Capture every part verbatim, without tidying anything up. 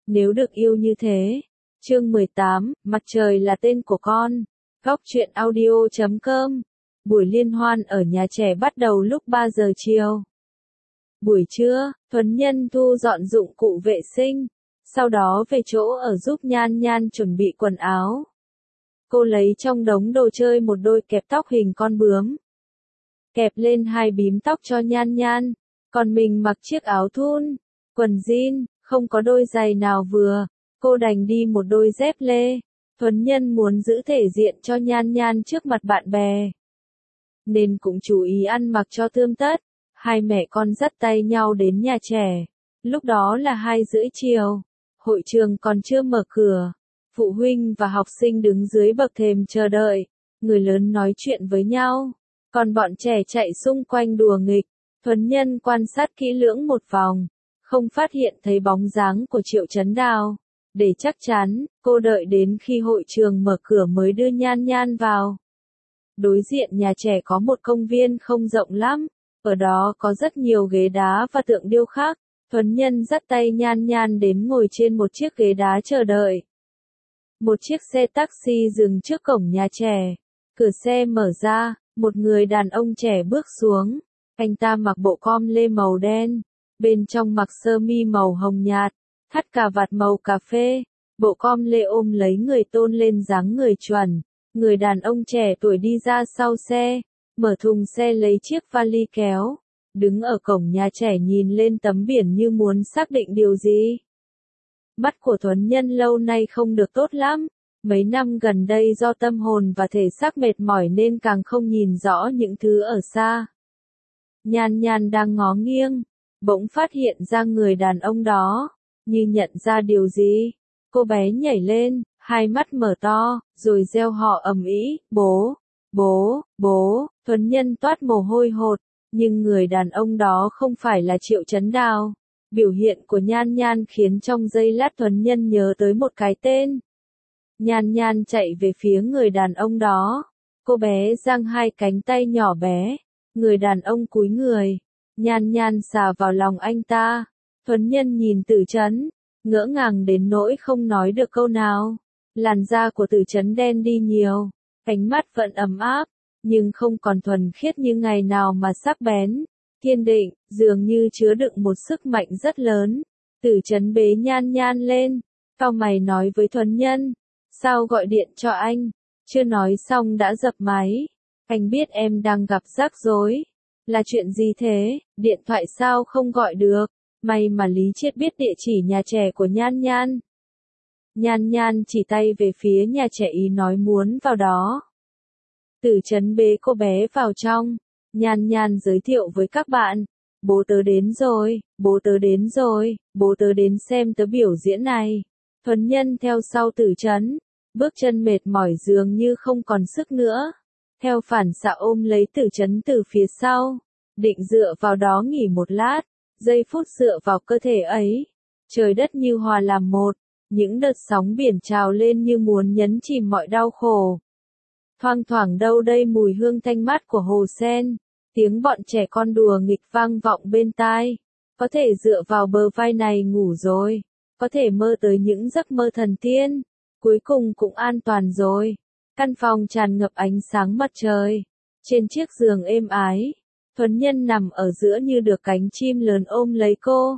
nếu được yêu như thế. Chương mười tám, Mặt trời là tên của con. Góc truyện audio chấm com. Buổi liên hoan ở nhà trẻ bắt đầu lúc ba giờ chiều. Buổi trưa, Thuấn Nhân thu dọn dụng cụ vệ sinh, sau đó về chỗ ở giúp Nhan Nhan chuẩn bị quần áo. Cô lấy trong đống đồ chơi một đôi kẹp tóc hình con bướm, kẹp lên hai bím tóc cho Nhan Nhan, còn mình mặc chiếc áo thun, quần jean, không có đôi giày nào vừa, cô đành đi một đôi dép lê. Thuấn Nhân muốn giữ thể diện cho Nhan Nhan trước mặt bạn bè, nên cũng chú ý ăn mặc cho tươm tất. Hai mẹ con dắt tay nhau đến nhà trẻ. Lúc đó là hai rưỡi chiều, hội trường còn chưa mở cửa. Phụ huynh và học sinh đứng dưới bậc thềm chờ đợi, người lớn nói chuyện với nhau, còn bọn trẻ chạy xung quanh đùa nghịch. Thuấn Nhân quan sát kỹ lưỡng một vòng, không phát hiện thấy bóng dáng của Triệu Chấn Đào. Để chắc chắn, cô đợi đến khi hội trường mở cửa mới đưa Nhan Nhan vào. Đối diện nhà trẻ có một công viên không rộng lắm, ở đó có rất nhiều ghế đá và tượng điêu khắc. Thuấn Nhân dắt tay Nhan Nhan đến ngồi trên một chiếc ghế đá chờ đợi. Một chiếc xe taxi dừng trước cổng nhà trẻ. Cửa xe mở ra, một người đàn ông trẻ bước xuống. Anh ta mặc bộ com lê màu đen, bên trong mặc sơ mi màu hồng nhạt, thắt cà vạt màu cà phê. Bộ com lê ôm lấy người tôn lên dáng người chuẩn. Người đàn ông trẻ tuổi đi ra sau xe, mở thùng xe lấy chiếc vali kéo, đứng ở cổng nhà trẻ nhìn lên tấm biển như muốn xác định điều gì. Mắt của Thuấn Nhân lâu nay không được tốt lắm, mấy năm gần đây do tâm hồn và thể xác mệt mỏi nên càng không nhìn rõ những thứ ở xa. Nhan Nhan đang ngó nghiêng, bỗng phát hiện ra người đàn ông đó, như nhận ra điều gì. Cô bé nhảy lên, hai mắt mở to, rồi reo hò ầm ĩ, bố, bố, bố. Thuấn Nhân toát mồ hôi hột, nhưng người đàn ông đó không phải là Triệu Chấn Đào. Biểu hiện của Nhan Nhan khiến trong giây lát Thuấn Nhân nhớ tới một cái tên. Nhan Nhan chạy về phía người đàn ông đó. Cô bé giang hai cánh tay nhỏ bé. Người đàn ông cúi người. Nhan Nhan xà vào lòng anh ta. Thuấn Nhân nhìn Tử Chấn, ngỡ ngàng đến nỗi không nói được câu nào. Làn da của Tử Chấn đen đi nhiều, ánh mắt vẫn ấm áp, nhưng không còn thuần khiết như ngày nào mà sắc bén, kiên định, dường như chứa đựng một sức mạnh rất lớn. Tử Chấn bế Nhan Nhan lên, cau mày nói với Thuấn Nhân, sao gọi điện cho anh? Chưa nói xong đã dập máy. Anh biết em đang gặp rắc rối. Là chuyện gì thế? Điện thoại sao không gọi được? May mà Lý Chiết biết địa chỉ nhà trẻ của Nhan Nhan. Nhan Nhan chỉ tay về phía nhà trẻ ý nói muốn vào đó. Tử Chấn bế cô bé vào trong. Nhan Nhan giới thiệu với các bạn. Bố tớ đến rồi, bố tớ đến rồi, bố tớ đến xem tớ biểu diễn này. Thuấn Nhân theo sau Tử Chấn, bước chân mệt mỏi dường như không còn sức nữa. Theo phản xạ ôm lấy Tử Chấn từ phía sau, định dựa vào đó nghỉ một lát. Giây phút dựa vào cơ thể ấy, trời đất như hòa làm một. Những đợt sóng biển trào lên như muốn nhấn chìm mọi đau khổ. Thoang thoảng đâu đây mùi hương thanh mát của hồ sen, tiếng bọn trẻ con đùa nghịch vang vọng bên tai. Có thể dựa vào bờ vai này ngủ rồi, có thể mơ tới những giấc mơ thần tiên, cuối cùng cũng an toàn rồi. Căn phòng tràn ngập ánh sáng mặt trời, trên chiếc giường êm ái, Thuấn Nhân nằm ở giữa như được cánh chim lớn ôm lấy cô.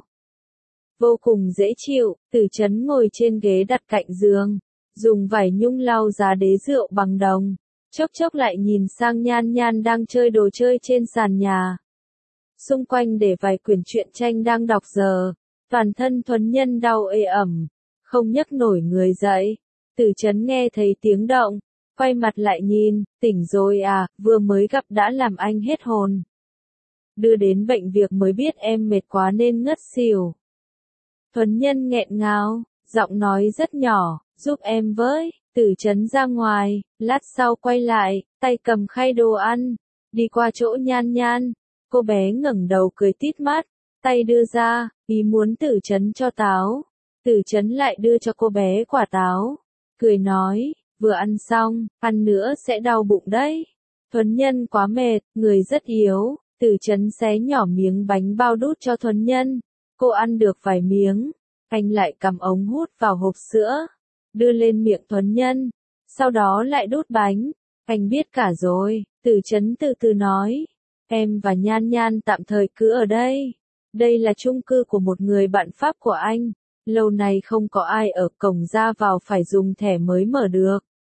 Vô cùng dễ chịu. Tử Chấn ngồi trên ghế đặt cạnh giường, dùng vải nhung lau giá đế rượu bằng đồng, chốc chốc lại nhìn sang Nhan Nhan đang chơi đồ chơi trên sàn nhà. Xung quanh để vài quyển truyện tranh đang đọc giờ, toàn thân Thuấn Nhân đau ê ẩm, không nhấc nổi người dậy. Tử Chấn nghe thấy tiếng động, quay mặt lại nhìn, tỉnh rồi à, vừa mới gặp đã làm anh hết hồn. Đưa đến bệnh viện mới biết em mệt quá nên ngất xỉu. Thuấn Nhân nghẹn ngào, giọng nói rất nhỏ, giúp em với. Tử Chấn ra ngoài, lát sau quay lại, tay cầm khay đồ ăn, đi qua chỗ Nhan Nhan. Cô bé ngẩng đầu cười tít mắt, tay đưa ra, ý muốn Tử Chấn cho táo. Tử Chấn lại đưa cho cô bé quả táo, cười nói, vừa ăn xong, ăn nữa sẽ đau bụng đấy. Thuấn Nhân quá mệt, người rất yếu. Tử Chấn xé nhỏ miếng bánh bao đút cho Thuấn Nhân. Cô ăn được vài miếng, Anh lại cầm ống hút vào hộp sữa, đưa lên miệng Thuấn Nhân, sau đó lại đút bánh. Anh biết cả rồi, Tử Chấn từ từ nói. Em và Nhan Nhan tạm thời cứ ở đây. Đây là chung cư của một người bạn Pháp của anh. Lâu nay không có ai ở, cổng ra vào phải dùng thẻ mới mở được.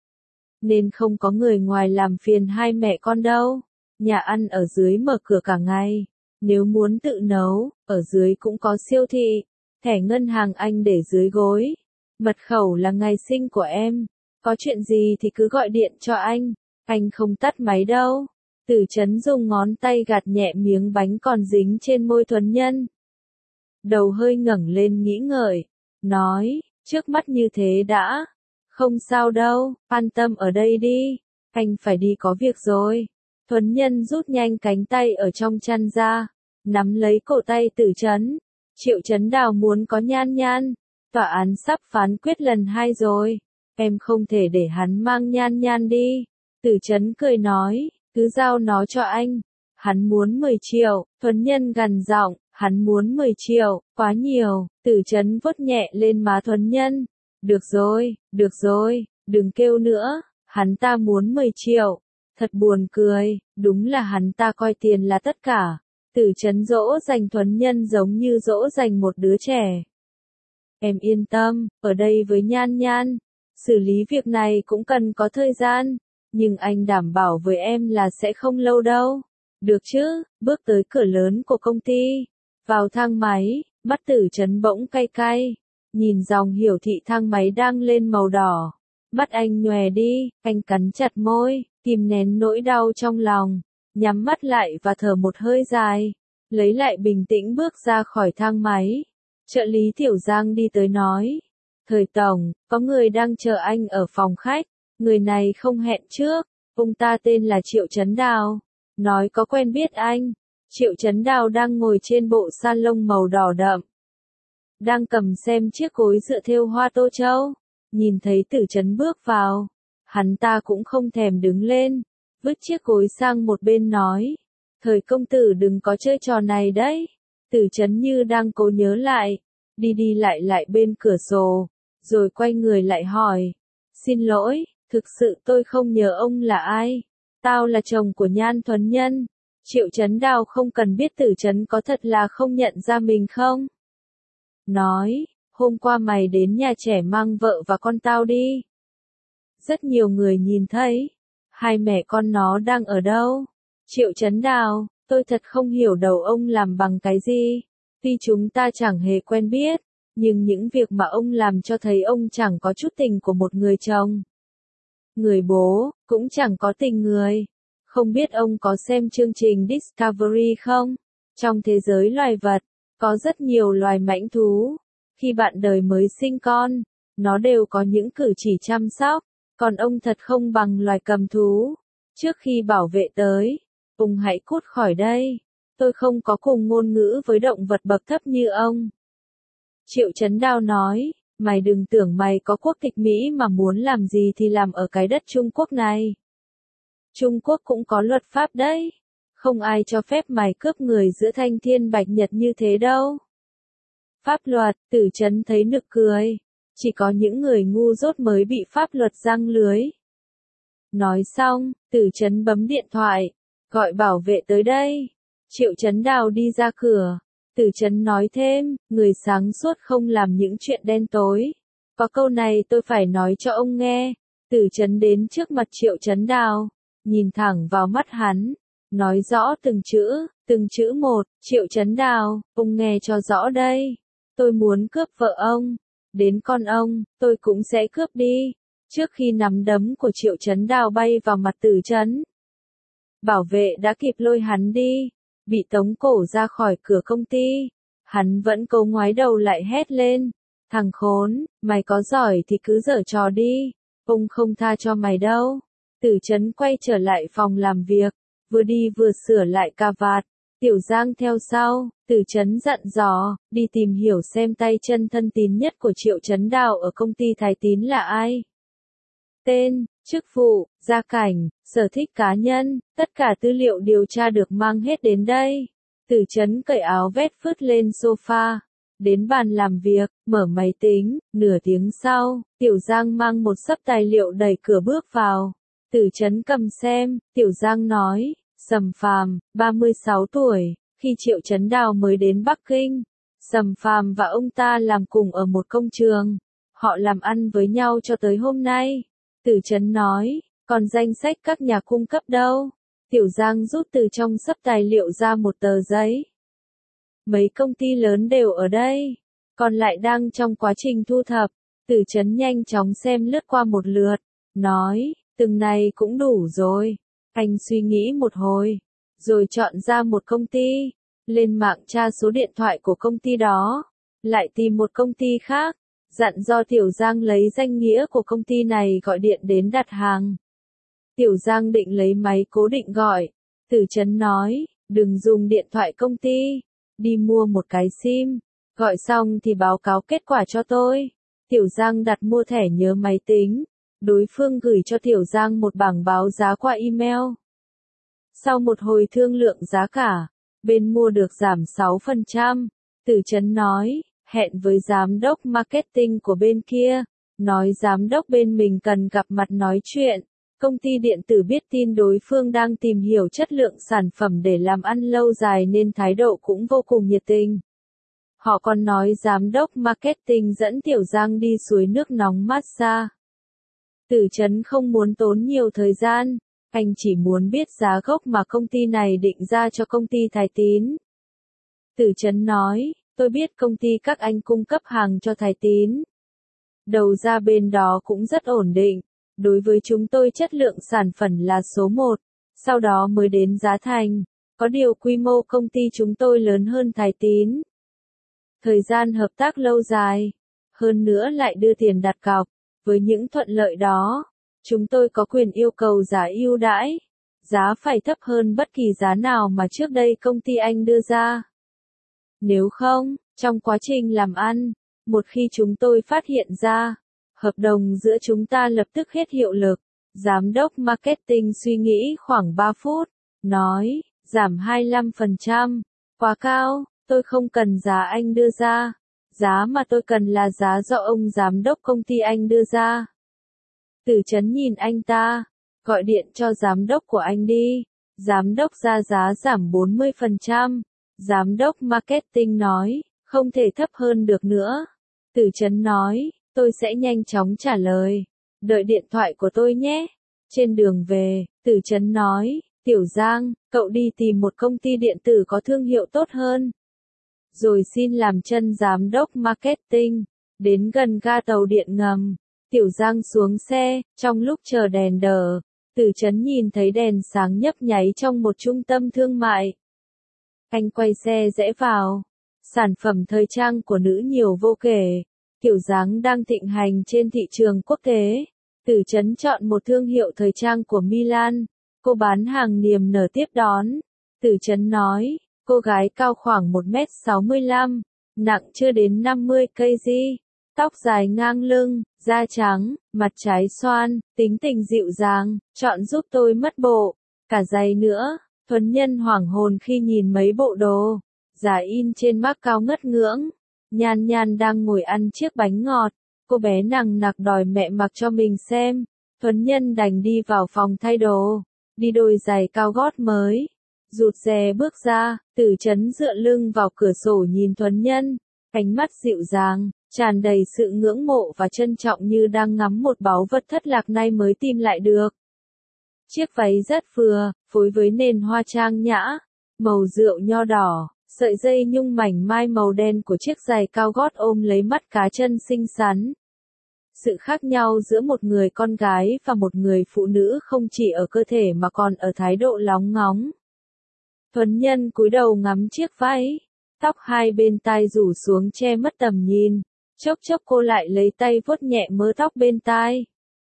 Nên không có người ngoài làm phiền hai mẹ con đâu. Nhà ăn ở dưới mở cửa cả ngày. Nếu muốn tự nấu, ở dưới cũng có siêu thị. Thẻ ngân hàng anh để dưới gối. Mật khẩu là ngày sinh của em. Có chuyện gì thì cứ gọi điện cho anh. Anh không tắt máy đâu. Tử Chấn dùng ngón tay gạt nhẹ miếng bánh còn dính trên môi Thuấn Nhân. Đầu hơi ngẩng lên nghĩ ngợi. Nói, trước mắt như thế đã. Không sao đâu, an tâm ở đây đi. Anh phải đi có việc rồi. Thuấn Nhân rút nhanh cánh tay ở trong chăn ra. Nắm lấy cổ tay Tử Chấn. Triệu Chấn Đào muốn có Nhan Nhan. Tòa án sắp phán quyết lần hai rồi. Em không thể để hắn mang Nhan Nhan đi. Tử Chấn cười nói, cứ giao nó cho anh. Hắn muốn mười triệu, Thuấn Nhân gằn giọng, hắn muốn mười triệu, quá nhiều. Tử Chấn vuốt nhẹ lên má Thuấn Nhân. Được rồi, được rồi, đừng kêu nữa, hắn ta muốn mười triệu. Thật buồn cười, đúng là hắn ta coi tiền là tất cả. Tử Chấn dỗ dành Thuấn Nhân giống như dỗ dành một đứa trẻ. Em yên tâm, ở đây với Nhan Nhan. Xử lý việc này cũng cần có thời gian. Nhưng anh đảm bảo với em là sẽ không lâu đâu. Được chứ, bước tới cửa lớn của công ty. Vào thang máy, mắt Tử Chấn bỗng cay cay. Nhìn dòng hiển thị thang máy đang lên màu đỏ. Mắt anh nhòe đi, anh cắn chặt môi, kìm nén nỗi đau trong lòng. Nhắm mắt lại và thở một hơi dài. Lấy lại bình tĩnh bước ra khỏi thang máy. Trợ lý Tiểu Giang đi tới nói. Thời tổng, có người đang chờ anh ở phòng khách. Người này không hẹn trước. Ông ta tên là Triệu Chấn Đào. Nói có quen biết anh. Triệu Chấn Đào đang ngồi trên bộ salon màu đỏ đậm. Đang cầm xem chiếc gối dựa thêu hoa tô châu. Nhìn thấy Tử Chấn bước vào. Hắn ta cũng không thèm đứng lên. Vứt chiếc gối sang một bên nói. Thời công tử đừng có chơi trò này đấy. Tử Chấn như đang cố nhớ lại. Đi đi lại lại bên cửa sổ. Rồi quay người lại hỏi. Xin lỗi, thực sự tôi không nhớ ông là ai. Tao là chồng của Nhan Thuấn Nhân. Triệu Chấn Đào không cần biết Tử Chấn có thật là không nhận ra mình không? Nói, hôm qua mày đến nhà trẻ mang vợ và con tao đi. Rất nhiều người nhìn thấy. Hai mẹ con nó đang ở đâu? Triệu Chấn Đào, tôi thật không hiểu đầu ông làm bằng cái gì. Tuy chúng ta chẳng hề quen biết, nhưng những việc mà ông làm cho thấy ông chẳng có chút tình của một người chồng. Người bố, cũng chẳng có tình người. Không biết ông có xem chương trình Discovery không? Trong thế giới loài vật, có rất nhiều loài mãnh thú. Khi bạn đời mới sinh con, nó đều có những cử chỉ chăm sóc. Còn ông thật không bằng loài cầm thú. Trước khi bảo vệ tới, ông hãy cút khỏi đây. Tôi không có cùng ngôn ngữ với động vật bậc thấp như ông. Triệu Chấn Đào nói, mày đừng tưởng mày có quốc tịch Mỹ mà muốn làm gì thì làm ở cái đất Trung Quốc này. Trung Quốc cũng có luật pháp đấy. Không ai cho phép mày cướp người giữa thanh thiên bạch nhật như thế đâu. Pháp luật, Tử Chấn thấy nực cười. Chỉ có những người ngu dốt mới bị pháp luật giăng lưới. Nói xong, Tử Chấn bấm điện thoại. Gọi bảo vệ tới đây. Triệu Chấn Đào đi ra cửa. Tử Chấn nói thêm, người sáng suốt không làm những chuyện đen tối. Có câu này tôi phải nói cho ông nghe. Tử Chấn đến trước mặt Triệu Chấn Đào. Nhìn thẳng vào mắt hắn. Nói rõ từng chữ, từng chữ một. Triệu Chấn Đào, ông nghe cho rõ đây. Tôi muốn cướp vợ ông. Đến con ông, tôi cũng sẽ cướp đi. Trước khi nắm đấm của Triệu Chấn Đào bay vào mặt Tử Chấn. Bảo vệ đã kịp lôi hắn đi. Bị tống cổ ra khỏi cửa công ty. Hắn vẫn cố ngoái đầu lại hét lên. Thằng khốn, mày có giỏi thì cứ giở trò đi. Ông không tha cho mày đâu. Tử Chấn quay trở lại phòng làm việc. Vừa đi vừa sửa lại cà vạt. Tiểu Giang theo sau. Tử Chấn dặn dò, đi tìm hiểu xem tay chân thân tín nhất của Triệu Chấn Đào ở công ty Thái Tín là ai. Tên, chức vụ, gia cảnh, sở thích cá nhân, tất cả tư liệu điều tra được mang hết đến đây. Tử Chấn cởi áo vét phứt lên sofa. Đến bàn làm việc, mở máy tính, nửa tiếng sau, Tiểu Giang mang một xấp tài liệu đẩy cửa bước vào. Tử Chấn cầm xem, Tiểu Giang nói, Sầm Phàm, ba mươi sáu tuổi, khi Triệu Chấn Đào mới đến Bắc Kinh, Sầm Phàm và ông ta làm cùng ở một công trường. Họ làm ăn với nhau cho tới hôm nay. Tử Chấn nói, còn danh sách các nhà cung cấp đâu? Tiểu Giang rút từ trong xấp tài liệu ra một tờ giấy. Mấy công ty lớn đều ở đây, còn lại đang trong quá trình thu thập. Tử Chấn nhanh chóng xem lướt qua một lượt, nói, từng này cũng đủ rồi. Anh suy nghĩ một hồi, rồi chọn ra một công ty, lên mạng tra số điện thoại của công ty đó, lại tìm một công ty khác, dặn do Tiểu Giang lấy danh nghĩa của công ty này gọi điện đến đặt hàng. Tiểu Giang định lấy máy cố định gọi, Tử Chấn nói, đừng dùng điện thoại công ty, đi mua một cái sim, gọi xong thì báo cáo kết quả cho tôi. Tiểu Giang đặt mua thẻ nhớ máy tính, đối phương gửi cho Tiểu Giang một bảng báo giá qua email. Sau một hồi thương lượng giá cả, bên mua được giảm sáu phần trăm, Tử Chấn nói, hẹn với giám đốc marketing của bên kia, nói giám đốc bên mình cần gặp mặt nói chuyện. Công ty điện tử biết tin đối phương đang tìm hiểu chất lượng sản phẩm để làm ăn lâu dài nên thái độ cũng vô cùng nhiệt tình. Họ còn nói giám đốc marketing dẫn Tiểu Giang đi suối nước nóng massage. Tử Chấn không muốn tốn nhiều thời gian, anh chỉ muốn biết giá gốc mà công ty này định ra cho công ty Thái Tín. Tử Chấn nói, tôi biết công ty các anh cung cấp hàng cho Thái Tín. Đầu ra bên đó cũng rất ổn định. Đối với chúng tôi chất lượng sản phẩm là số một, sau đó mới đến giá thành. Có điều quy mô công ty chúng tôi lớn hơn Thái Tín. Thời gian hợp tác lâu dài, hơn nữa lại đưa tiền đặt cọc. Với những thuận lợi đó, chúng tôi có quyền yêu cầu giá ưu đãi. Giá phải thấp hơn bất kỳ giá nào mà trước đây công ty anh đưa ra. Nếu không, trong quá trình làm ăn, một khi chúng tôi phát hiện ra, hợp đồng giữa chúng ta lập tức hết hiệu lực. Giám đốc marketing suy nghĩ khoảng ba phút, nói, giảm hai mươi lăm phần trăm, quá cao, tôi không cần giá anh đưa ra, giá mà tôi cần là giá do ông giám đốc công ty anh đưa ra. Tử Chấn nhìn anh ta, gọi điện cho giám đốc của anh đi, giám đốc ra giá giảm bốn mươi phần trăm, giám đốc marketing nói, không thể thấp hơn được nữa. Tử Chấn nói, tôi sẽ nhanh chóng trả lời, đợi điện thoại của tôi nhé. Trên đường về, Tử Chấn nói, Tiểu Giang, cậu đi tìm một công ty điện tử có thương hiệu tốt hơn. Rồi xin làm chân giám đốc marketing. Đến gần ga tàu điện ngầm, Tiểu Giang xuống xe, trong lúc chờ đèn đỏ, Tử Chấn nhìn thấy đèn sáng nhấp nháy trong một trung tâm thương mại. Anh quay xe rẽ vào, sản phẩm thời trang của nữ nhiều vô kể, kiểu dáng đang thịnh hành trên thị trường quốc tế. Tử Chấn chọn một thương hiệu thời trang của Milan, cô bán hàng niềm nở tiếp đón. Tử Chấn nói, cô gái cao khoảng một mét sáu mươi lăm, nặng chưa đến năm mươi ki lô gam, tóc dài ngang lưng, da trắng, mặt trái xoan, tính tình dịu dàng, chọn giúp tôi mất bộ, cả giày nữa. Thuấn Nhân hoảng hồn khi nhìn mấy bộ đồ giả in trên mác cao ngất ngưỡng. Nhan Nhan đang ngồi ăn chiếc bánh ngọt, cô bé nằng nặc đòi mẹ mặc cho mình xem. Thuấn Nhân đành đi vào phòng thay đồ, đi đôi giày cao gót mới, rụt rè bước ra. Tử Chấn dựa lưng vào cửa sổ nhìn Thuấn Nhân, ánh mắt dịu dàng, tràn đầy sự ngưỡng mộ và trân trọng như đang ngắm một báu vật thất lạc nay mới tìm lại được. Chiếc váy rất vừa, phối với nền hoa trang nhã, màu rượu nho đỏ, sợi dây nhung mảnh mai màu đen của chiếc giày cao gót ôm lấy mắt cá chân xinh xắn. Sự khác nhau giữa một người con gái và một người phụ nữ không chỉ ở cơ thể mà còn ở thái độ lóng ngóng. Thuấn Nhân cúi đầu ngắm chiếc váy, tóc hai bên tai rủ xuống che mất tầm nhìn, chốc chốc cô lại lấy tay vuốt nhẹ mớ tóc bên tai.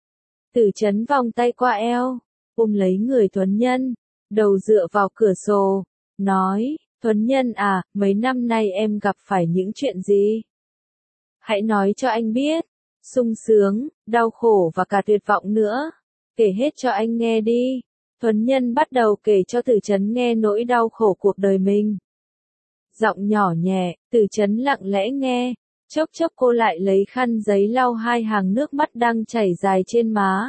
Tử Chấn vòng tay qua eo, ôm lấy người Thuấn Nhân, đầu dựa vào cửa sổ, nói, Thuấn Nhân à, mấy năm nay em gặp phải những chuyện gì? Hãy nói cho anh biết, sung sướng, đau khổ và cả tuyệt vọng nữa, kể hết cho anh nghe đi. Thuấn Nhân bắt đầu kể cho Tử Chấn nghe nỗi đau khổ cuộc đời mình. Giọng nhỏ nhẹ, Tử Chấn lặng lẽ nghe, chốc chốc cô lại lấy khăn giấy lau hai hàng nước mắt đang chảy dài trên má.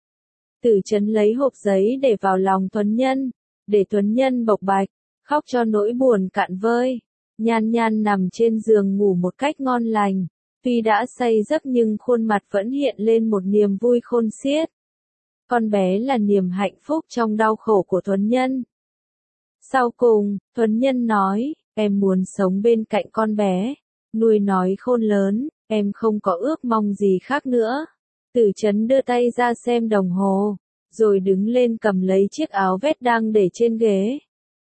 Tử Chấn lấy hộp giấy để vào lòng Tuấn Nhân, để Tuấn Nhân bộc bạch, khóc cho nỗi buồn cạn vơi. Nhan Nhan nằm trên giường ngủ một cách ngon lành, tuy đã say giấc nhưng khuôn mặt vẫn hiện lên một niềm vui khôn xiết. Con bé là niềm hạnh phúc trong đau khổ của Tuấn Nhân. Sau cùng, Tuấn Nhân nói, em muốn sống bên cạnh con bé, nuôi nói khôn lớn, em không có ước mong gì khác nữa. Tử Chấn đưa tay ra xem đồng hồ, rồi đứng lên cầm lấy chiếc áo vest đang để trên ghế.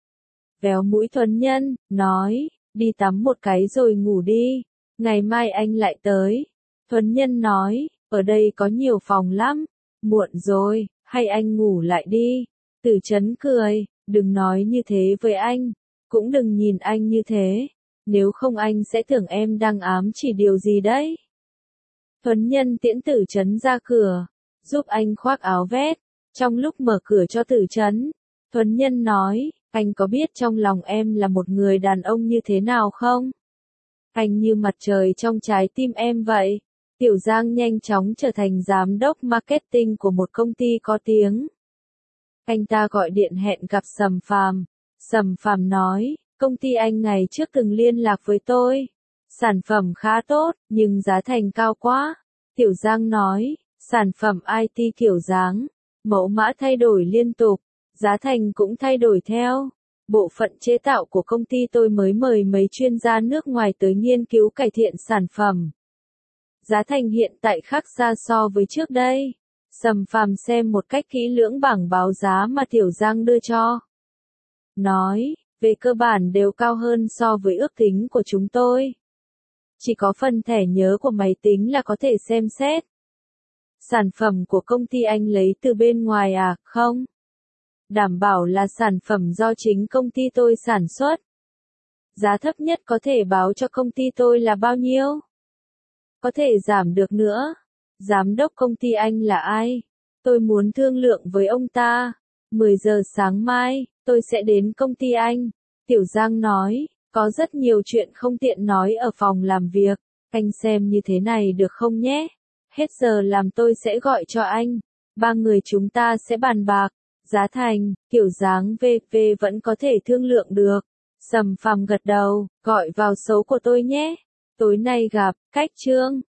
Véo mũi Tuấn Nhân, nói, đi tắm một cái rồi ngủ đi, ngày mai anh lại tới. Tuấn Nhân nói, ở đây có nhiều phòng lắm, muộn rồi, hay anh ngủ lại đi. Tử Chấn cười, đừng nói như thế với anh, cũng đừng nhìn anh như thế, nếu không anh sẽ tưởng em đang ám chỉ điều gì đấy. Tuấn Nhân tiễn Tử Chấn ra cửa, giúp anh khoác áo vest. Trong lúc mở cửa cho Tử Chấn, Tuấn Nhân nói, anh có biết trong lòng em là một người đàn ông như thế nào không? Anh như mặt trời trong trái tim em vậy. Tiểu Giang nhanh chóng trở thành giám đốc marketing của một công ty có tiếng. Anh ta gọi điện hẹn gặp Sầm Phàm. Sầm Phàm nói, công ty anh ngày trước từng liên lạc với tôi. Sản phẩm khá tốt, nhưng giá thành cao quá. Tiểu Giang nói, sản phẩm i tê kiểu dáng, mẫu mã thay đổi liên tục, giá thành cũng thay đổi theo. Bộ phận chế tạo của công ty tôi mới mời mấy chuyên gia nước ngoài tới nghiên cứu cải thiện sản phẩm. Giá thành hiện tại khác xa so với trước đây. Sầm Phàm xem một cách kỹ lưỡng bảng báo giá mà Tiểu Giang đưa cho. Nói, về cơ bản đều cao hơn so với ước tính của chúng tôi. Chỉ có phần thẻ nhớ của máy tính là có thể xem xét. Sản phẩm của công ty anh lấy từ bên ngoài à, không? Đảm bảo là sản phẩm do chính công ty tôi sản xuất. Giá thấp nhất có thể báo cho công ty tôi là bao nhiêu? Có thể giảm được nữa. Giám đốc công ty anh là ai? Tôi muốn thương lượng với ông ta. mười giờ sáng mai, tôi sẽ đến công ty anh. Tiểu Giang nói, có rất nhiều chuyện không tiện nói ở phòng làm việc. Anh xem như thế này được không nhé? Hết giờ làm tôi sẽ gọi cho anh. Ba người chúng ta sẽ bàn bạc. Giá thành, kiểu dáng vê vê vẫn có thể thương lượng được. Sầm Phàm gật đầu, gọi vào số của tôi nhé. Tối nay gặp, cách Trương.